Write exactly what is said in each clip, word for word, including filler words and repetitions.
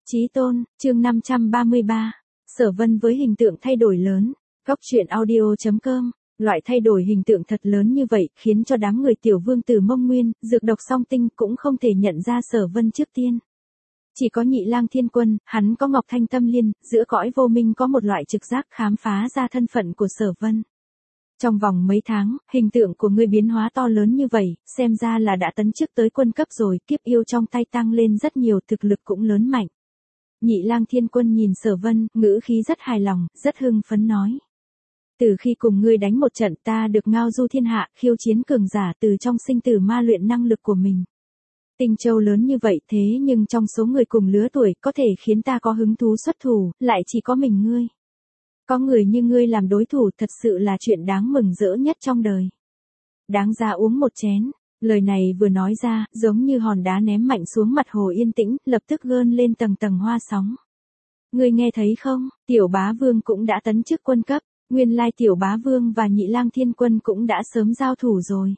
Chí tôn, chương năm trăm ba mươi ba. Sở Vân với hình tượng thay đổi lớn. Góc truyện audio chấm com. Loại thay đổi hình tượng thật lớn như vậy khiến cho đám người tiểu vương tử Mông Nguyên, dược độc song tinh cũng không thể nhận ra Sở Vân trước tiên. Chỉ có Nhị Lang Thiên Quân, hắn có Ngọc Thanh Tâm Liên, giữa cõi vô minh có một loại trực giác khám phá ra thân phận của Sở Vân. Trong vòng mấy tháng, hình tượng của ngươi biến hóa to lớn như vậy, xem ra là đã tấn chức tới quân cấp rồi, kiếp yêu trong tay tăng lên rất nhiều, thực lực cũng lớn mạnh. Nhị Lang Thiên Quân nhìn Sở Vân, ngữ khí rất hài lòng, rất hưng phấn nói. Từ khi cùng ngươi đánh một trận ta được ngao du thiên hạ, khiêu chiến cường giả từ trong sinh tử ma luyện năng lực của mình. Tinh châu lớn như vậy thế nhưng trong số người cùng lứa tuổi có thể khiến ta có hứng thú xuất thủ, lại chỉ có mình ngươi. Có người như ngươi làm đối thủ thật sự là chuyện đáng mừng rỡ nhất trong đời. Đáng ra uống một chén. Lời này vừa nói ra, giống như hòn đá ném mạnh xuống mặt hồ yên tĩnh, lập tức gơn lên tầng tầng hoa sóng. Ngươi nghe thấy không, Tiểu Bá Vương cũng đã tấn chức quân cấp, nguyên lai Tiểu Bá Vương và Nhị Lang Thiên Quân cũng đã sớm giao thủ rồi.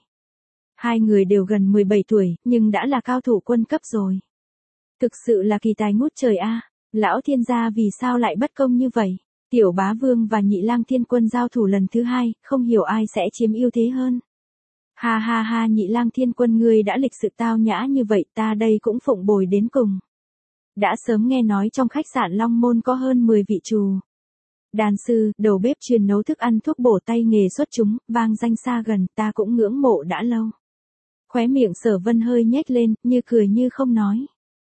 Hai người đều gần mười bảy tuổi, nhưng đã là cao thủ quân cấp rồi. Thực sự là kỳ tài ngút trời a, lão thiên gia vì sao lại bất công như vậy? Tiểu Bá Vương và Nhị Lang Thiên Quân giao thủ lần thứ hai, không hiểu ai sẽ chiếm ưu thế hơn. Ha ha ha, Nhị Lang Thiên Quân ngươi đã lịch sự tao nhã như vậy, ta đây cũng phụng bồi đến cùng. Đã sớm nghe nói trong khách sạn Long Môn có hơn mười vị trù đàn sư, đầu bếp truyền nấu thức ăn thuốc bổ tay nghề xuất chúng, vang danh xa gần, ta cũng ngưỡng mộ đã lâu. Khóe miệng Sở Vân hơi nhếch lên, như cười như không nói.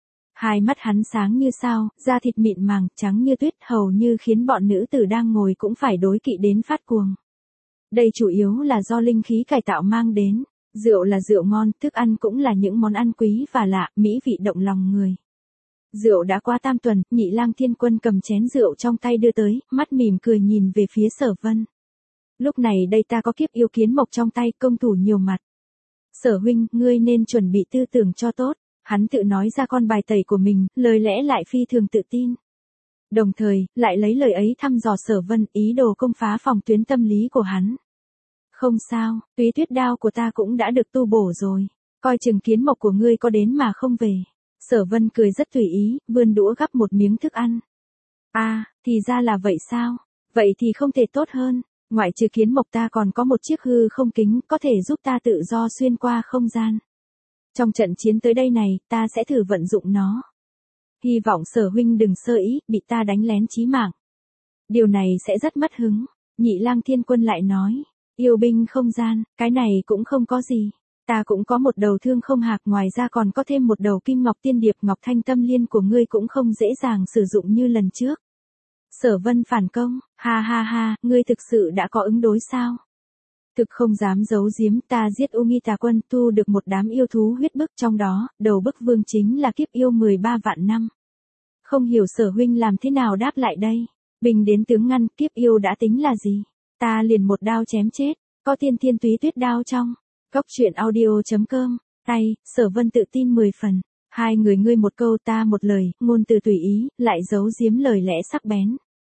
Hai mắt hắn sáng như sao, da thịt mịn màng, trắng như tuyết, hầu như khiến bọn nữ tử đang ngồi cũng phải đối kỵ đến phát cuồng. Đây chủ yếu là do linh khí cải tạo mang đến, rượu là rượu ngon, thức ăn cũng là những món ăn quý và lạ, mỹ vị động lòng người. Rượu đã qua tam tuần, Nhị Lang Thiên Quân cầm chén rượu trong tay đưa tới, mắt mỉm cười nhìn về phía Sở Vân. Lúc này đây ta có kiếp yêu kiến mộc trong tay, công thủ nhiều mặt. Sở huynh, ngươi nên chuẩn bị tư tưởng cho tốt. Hắn tự nói ra con bài tẩy của mình, lời lẽ lại phi thường tự tin. Đồng thời, lại lấy lời ấy thăm dò Sở Vân, ý đồ công phá phòng tuyến tâm lý của hắn. Không sao, túy tuyết đao của ta cũng đã được tu bổ rồi. Coi chừng kiến mộc của ngươi có đến mà không về. Sở Vân cười rất tùy ý, vươn đũa gắp một miếng thức ăn. À, thì ra là vậy sao? Vậy thì không thể tốt hơn. Ngoại trừ kiến mộc ta còn có một chiếc hư không kính, có thể giúp ta tự do xuyên qua không gian. Trong trận chiến tới đây này, ta sẽ thử vận dụng nó. Hy vọng Sở huynh đừng sơ ý, bị ta đánh lén chí mạng. Điều này sẽ rất mất hứng. Nhị Lang Thiên Quân lại nói, yêu binh không gian, cái này cũng không có gì. Ta cũng có một đầu thương không hạc, ngoài ra còn có thêm một đầu kim ngọc tiên điệp, Ngọc Thanh Tâm Liên của ngươi cũng không dễ dàng sử dụng như lần trước. Sở Vân phản công, ha ha ha, ngươi thực sự đã có ứng đối sao? Thực không dám giấu giếm, ta giết U Nghi Tà Quân, tu được một đám yêu thú huyết bức, trong đó, đầu bức vương chính là kiếp yêu mười ba vạn năm. Không hiểu Sở huynh làm thế nào đáp lại đây? Bình đến tướng ngăn, kiếp yêu đã tính là gì? Ta liền một đao chém chết, có tiên thiên túy tuyết đao trong. Góc truyện audio chấm com. Tay, Sở Vân tự tin mười phần. Hai người ngươi một câu ta một lời, ngôn từ tùy ý, lại giấu giếm lời lẽ sắc bén.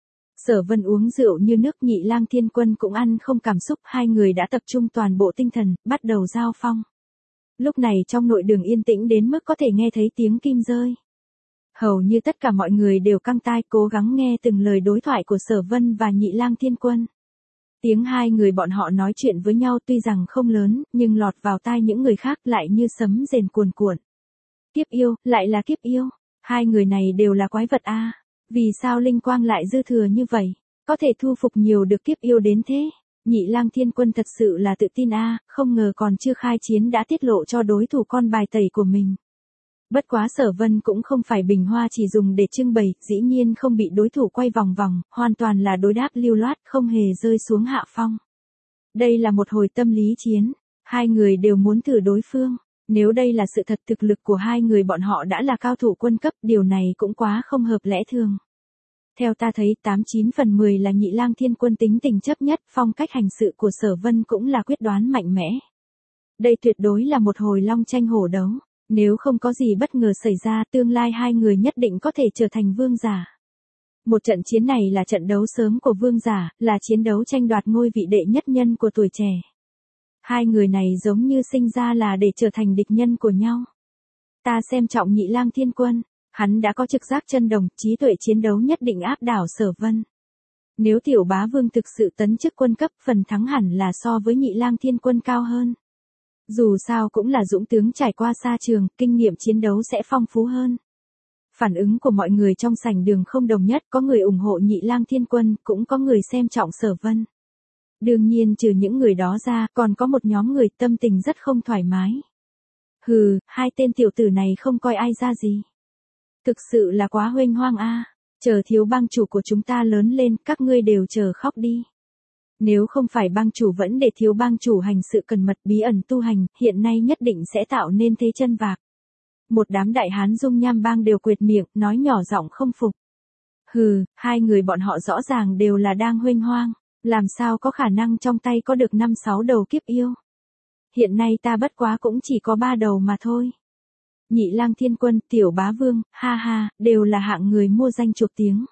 Sở Vân uống rượu như nước, Nhị Lang Thiên Quân cũng ăn không cảm xúc, hai người đã tập trung toàn bộ tinh thần, bắt đầu giao phong. Lúc này trong nội đường yên tĩnh đến mức có thể nghe thấy tiếng kim rơi. Hầu như tất cả mọi người đều căng tai cố gắng nghe từng lời đối thoại của Sở Vân và Nhị Lang Thiên Quân. Tiếng hai người bọn họ nói chuyện với nhau tuy rằng không lớn, nhưng lọt vào tai những người khác lại như sấm rền cuồn cuộn. Kiếp yêu, lại là kiếp yêu. Hai người này đều là quái vật a. Vì sao linh quang lại dư thừa như vậy? Có thể thu phục nhiều được kiếp yêu đến thế? Nhị Lang Thiên Quân thật sự là tự tin a, không ngờ còn chưa khai chiến đã tiết lộ cho đối thủ con bài tẩy của mình. Bất quá Sở Vân cũng không phải bình hoa chỉ dùng để trưng bày, dĩ nhiên không bị đối thủ quay vòng vòng, hoàn toàn là đối đáp lưu loát, không hề rơi xuống hạ phong. Đây là một hồi tâm lý chiến, hai người đều muốn thử đối phương. Nếu đây là sự thật, thực lực của hai người bọn họ đã là cao thủ quân cấp, điều này cũng quá không hợp lẽ thường. Theo ta thấy tám chín phần mười là Nhị Lang Thiên Quân tính tình chấp nhất, phong cách hành sự của Sở Vân cũng là quyết đoán mạnh mẽ. Đây tuyệt đối là một hồi long tranh hổ đấu. Nếu không có gì bất ngờ xảy ra, tương lai hai người nhất định có thể trở thành vương giả. Một trận chiến này là trận đấu sớm của vương giả, là chiến đấu tranh đoạt ngôi vị đệ nhất nhân của tuổi trẻ. Hai người này giống như sinh ra là để trở thành địch nhân của nhau. Ta xem trọng Nhị Lang Thiên Quân. Hắn đã có trực giác chân đồng, trí tuệ chiến đấu nhất định áp đảo Sở Vân. Nếu tiểu bá vương thực sự tấn chức quân cấp, phần thắng hẳn là so với Nhị Lang Thiên Quân cao hơn. Dù sao cũng là dũng tướng trải qua xa trường, kinh nghiệm chiến đấu sẽ phong phú hơn. Phản ứng của mọi người trong sảnh đường không đồng nhất, có người ủng hộ Nhị Lang Thiên Quân, cũng có người xem trọng Sở Vân. Đương nhiên trừ những người đó ra, còn có một nhóm người tâm tình rất không thoải mái. Hừ, hai tên tiểu tử này không coi ai ra gì. Thực sự là quá huênh hoang a. Chờ thiếu bang chủ của chúng ta lớn lên, các ngươi đều chờ khóc đi. Nếu không phải bang chủ vẫn để thiếu bang chủ hành sự cần mật bí ẩn tu hành, hiện nay nhất định sẽ tạo nên thế chân vạc. Một đám đại hán dung nham bang đều quệt miệng, nói nhỏ giọng không phục. Hừ, hai người bọn họ rõ ràng đều là đang huênh hoang, làm sao có khả năng trong tay có được năm sáu đầu kiếp yêu. Hiện nay ta bất quá cũng chỉ có ba đầu mà thôi. Nhị Lang Thiên Quân, tiểu bá vương, ha ha, đều là hạng người mua danh chuộc tiếng.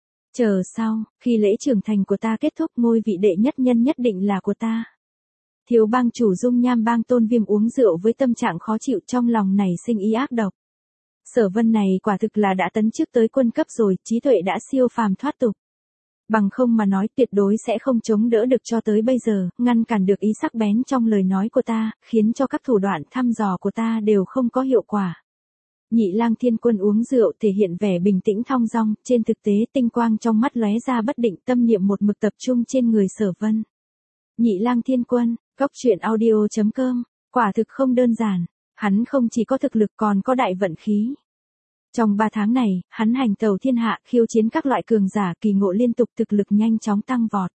Chờ sau, khi lễ trưởng thành của ta kết thúc, ngôi vị đệ nhất nhân nhất định là của ta. Thiếu bang chủ dung nham bang Tôn Viêm uống rượu với tâm trạng khó chịu, trong lòng này sinh ý ác độc. Sở Vân này quả thực là đã tấn chức tới quân cấp rồi, trí tuệ đã siêu phàm thoát tục. Bằng không mà nói tuyệt đối sẽ không chống đỡ được cho tới bây giờ, ngăn cản được ý sắc bén trong lời nói của ta, khiến cho các thủ đoạn thăm dò của ta đều không có hiệu quả. Nhị Lang Thiên Quân uống rượu thể hiện vẻ bình tĩnh thong dong, trên thực tế tinh quang trong mắt lóe ra bất định, tâm niệm một mực tập trung trên người Sở Vân. Nhị Lang Thiên Quân, Cốc Truyện Audio chấm com, quả thực không đơn giản, hắn không chỉ có thực lực còn có đại vận khí. Trong ba tháng này, hắn hành tẩu thiên hạ, khiêu chiến các loại cường giả, kỳ ngộ liên tục, thực lực nhanh chóng tăng vọt.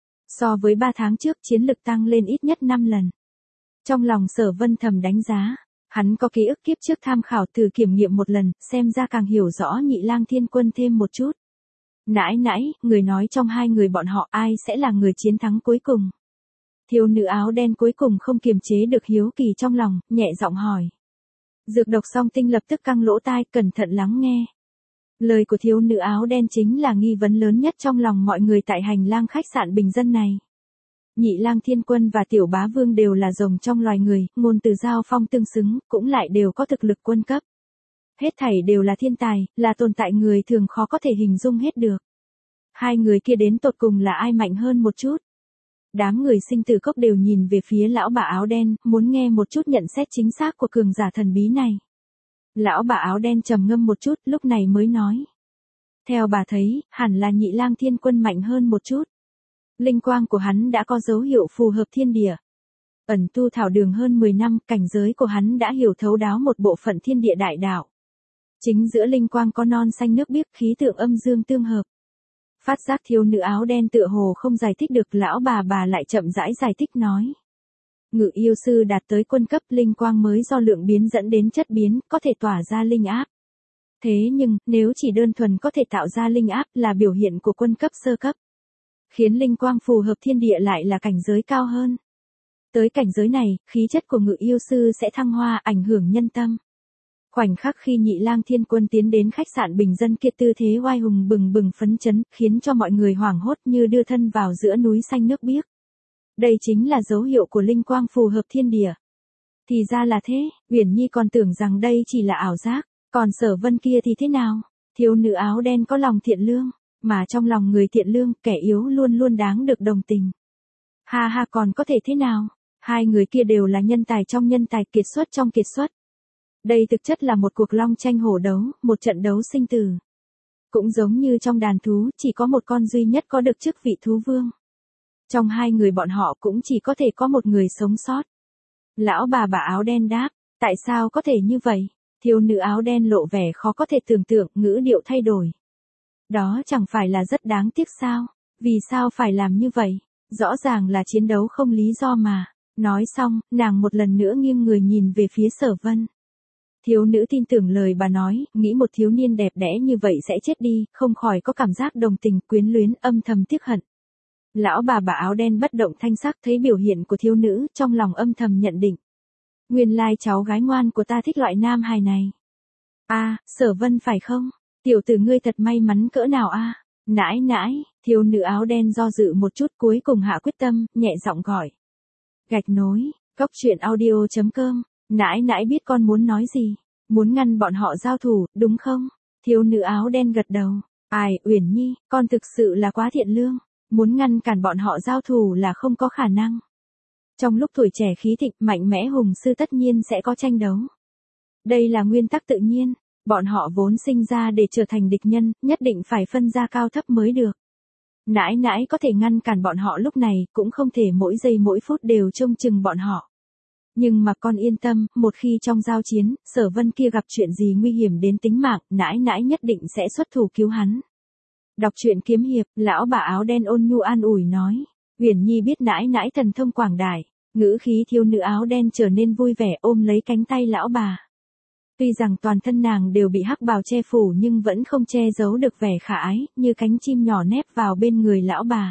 So với ba tháng trước, chiến lực tăng lên ít nhất năm lần. Trong lòng Sở Vân thầm đánh giá, hắn có ký ức kiếp trước tham khảo thử kiểm nghiệm một lần, xem ra càng hiểu rõ Nhị Lang Thiên Quân thêm một chút. Nãi nãi, người nói trong hai người bọn họ ai sẽ là người chiến thắng cuối cùng? Thiếu nữ áo đen cuối cùng không kiềm chế được hiếu kỳ trong lòng, nhẹ giọng hỏi. Dược độc song tinh lập tức căng lỗ tai, cẩn thận lắng nghe. Lời của thiếu nữ áo đen chính là nghi vấn lớn nhất trong lòng mọi người tại hành lang khách sạn bình dân này. Nhị Lang Thiên Quân và tiểu bá vương đều là rồng trong loài người, ngôn từ giao phong tương xứng, cũng lại đều có thực lực quân cấp. Hết thảy đều là thiên tài, là tồn tại người thường khó có thể hình dung hết được. Hai người kia đến tột cùng là ai mạnh hơn một chút? Đám người sinh tử cốc đều nhìn về phía lão bà áo đen, muốn nghe một chút nhận xét chính xác của cường giả thần bí này. Lão bà áo đen trầm ngâm một chút, lúc này mới nói. Theo bà thấy, hẳn là Nhị Lang Thiên Quân mạnh hơn một chút. Linh quang của hắn đã có dấu hiệu phù hợp thiên địa. Ẩn tu thảo đường hơn mười năm, cảnh giới của hắn đã hiểu thấu đáo một bộ phận thiên địa đại đạo. Chính giữa linh quang có non xanh nước biếc, khí tượng âm dương tương hợp. Phát giác thiếu nữ áo đen tựa hồ không giải thích được, lão bà bà lại chậm rãi giải thích nói. Ngự yêu sư đạt tới quân cấp, linh quang mới do lượng biến dẫn đến chất biến, có thể tỏa ra linh áp. Thế nhưng, nếu chỉ đơn thuần có thể tạo ra linh áp là biểu hiện của quân cấp sơ cấp. Khiến linh quang phù hợp thiên địa lại là cảnh giới cao hơn. Tới cảnh giới này, khí chất của ngự yêu sư sẽ thăng hoa, ảnh hưởng nhân tâm. Khoảnh khắc khi Nhị Lang Thiên Quân tiến đến khách sạn bình dân kia, tư thế oai hùng bừng bừng phấn chấn, khiến cho mọi người hoảng hốt như đưa thân vào giữa núi xanh nước biếc. Đây chính là dấu hiệu của linh quang phù hợp thiên địa. Thì ra là thế, Uyển Nhi còn tưởng rằng đây chỉ là ảo giác, còn Sở Vân kia thì thế nào? Thiếu nữ áo đen có lòng thiện lương, mà trong lòng người thiện lương, kẻ yếu luôn luôn đáng được đồng tình. Ha ha, còn có thể thế nào? Hai người kia đều là nhân tài trong nhân tài, kiệt xuất trong kiệt xuất. Đây thực chất là một cuộc long tranh hổ đấu, một trận đấu sinh tử. Cũng giống như trong đàn thú, chỉ có một con duy nhất có được chức vị thú vương. Trong hai người bọn họ cũng chỉ có thể có một người sống sót. Lão bà bà áo đen đáp, tại sao có thể như vậy? Thiếu nữ áo đen lộ vẻ khó có thể tưởng tượng, ngữ điệu thay đổi. Đó chẳng phải là rất đáng tiếc sao? Vì sao phải làm như vậy? Rõ ràng là chiến đấu không lý do mà. Nói xong, nàng một lần nữa nghiêng người nhìn về phía Sở Vân. Thiếu nữ tin tưởng lời bà nói, nghĩ một thiếu niên đẹp đẽ như vậy sẽ chết đi, không khỏi có cảm giác đồng tình, quyến luyến, âm thầm tiếc hận. Lão bà bà áo đen bất động thanh sắc, thấy biểu hiện của thiếu nữ, trong lòng âm thầm nhận định. Nguyên lai cháu gái ngoan của ta thích loại nam hài này. A, à, Sở Vân phải không? Tiểu tử ngươi thật may mắn cỡ nào a? À? Nãi nãi, thiếu nữ áo đen do dự một chút, cuối cùng hạ quyết tâm, nhẹ giọng gọi. Gạch nối, Cốc Truyện Audio chấm com, nãi nãi biết con muốn nói gì, muốn ngăn bọn họ giao thủ, đúng không? Thiếu nữ áo đen gật đầu. Ai, Uyển Nhi, con thực sự là quá thiện lương. Muốn ngăn cản bọn họ giao thủ là không có khả năng. Trong lúc tuổi trẻ khí thịnh, mạnh mẽ hùng sư tất nhiên sẽ có tranh đấu. Đây là nguyên tắc tự nhiên. Bọn họ vốn sinh ra để trở thành địch nhân, nhất định phải phân ra cao thấp mới được. Nãi nãi có thể ngăn cản bọn họ lúc này, cũng không thể mỗi giây mỗi phút đều trông chừng bọn họ. Nhưng mà con yên tâm, một khi trong giao chiến, Sở Vân kia gặp chuyện gì nguy hiểm đến tính mạng, nãi nãi nhất định sẽ xuất thủ cứu hắn. Đọc truyện kiếm hiệp, lão bà áo đen ôn nhu an ủi nói. Uyển Nhi biết nãi nãi thần thông quảng đại, ngữ khí thiếu nữ áo đen trở nên vui vẻ ôm lấy cánh tay lão bà. Tuy rằng toàn thân nàng đều bị hắc bào che phủ nhưng vẫn không che giấu được vẻ khả ái, như cánh chim nhỏ nép vào bên người lão bà.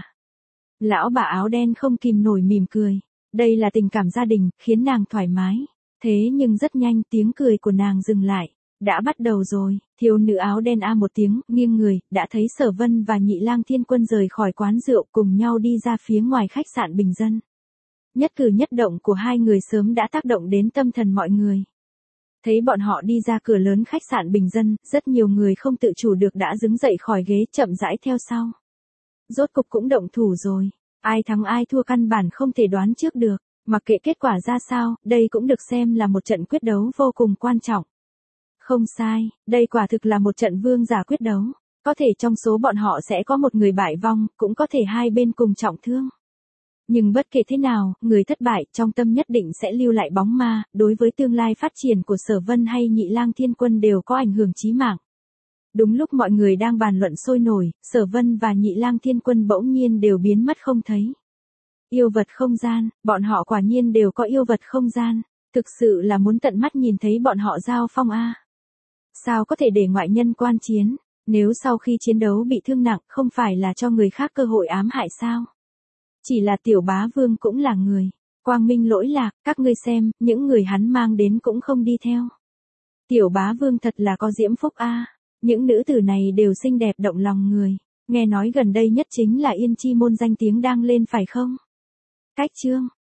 Lão bà áo đen không kìm nổi mỉm cười. Đây là tình cảm gia đình, khiến nàng thoải mái. Thế nhưng rất nhanh tiếng cười của nàng dừng lại. Đã bắt đầu rồi, thiếu nữ áo đen a một tiếng, nghiêng người, đã thấy Sở Vân và Nhị Lang Thiên Quân rời khỏi quán rượu cùng nhau đi ra phía ngoài khách sạn bình dân. Nhất cử nhất động của hai người sớm đã tác động đến tâm thần mọi người. Thấy bọn họ đi ra cửa lớn khách sạn bình dân, rất nhiều người không tự chủ được đã đứng dậy khỏi ghế chậm rãi theo sau. Rốt cục cũng động thủ rồi. Ai thắng ai thua căn bản không thể đoán trước được, mặc kệ kết quả ra sao, đây cũng được xem là một trận quyết đấu vô cùng quan trọng. Không sai, đây quả thực là một trận vương giả quyết đấu. Có thể trong số bọn họ sẽ có một người bại vong, cũng có thể hai bên cùng trọng thương. Nhưng bất kể thế nào, người thất bại trong tâm nhất định sẽ lưu lại bóng ma, đối với tương lai phát triển của Sở Vân hay Nhị Lang Thiên Quân đều có ảnh hưởng chí mạng. Đúng lúc mọi người đang bàn luận sôi nổi, Sở Vân và Nhị Lang Thiên Quân bỗng nhiên đều biến mất không thấy. Yêu vật không gian, bọn họ quả nhiên đều có yêu vật không gian, thực sự là muốn tận mắt nhìn thấy bọn họ giao phong a. Sao có thể để ngoại nhân quan chiến, nếu sau khi chiến đấu bị thương nặng không phải là cho người khác cơ hội ám hại sao? Chỉ là tiểu bá vương cũng là người, quang minh lỗi lạc, các ngươi xem, những người hắn mang đến cũng không đi theo. Tiểu bá vương thật là có diễm phúc a. Những nữ tử này đều xinh đẹp động lòng người, nghe nói gần đây nhất chính là Yên Chi môn danh tiếng đang lên phải không? Cách chương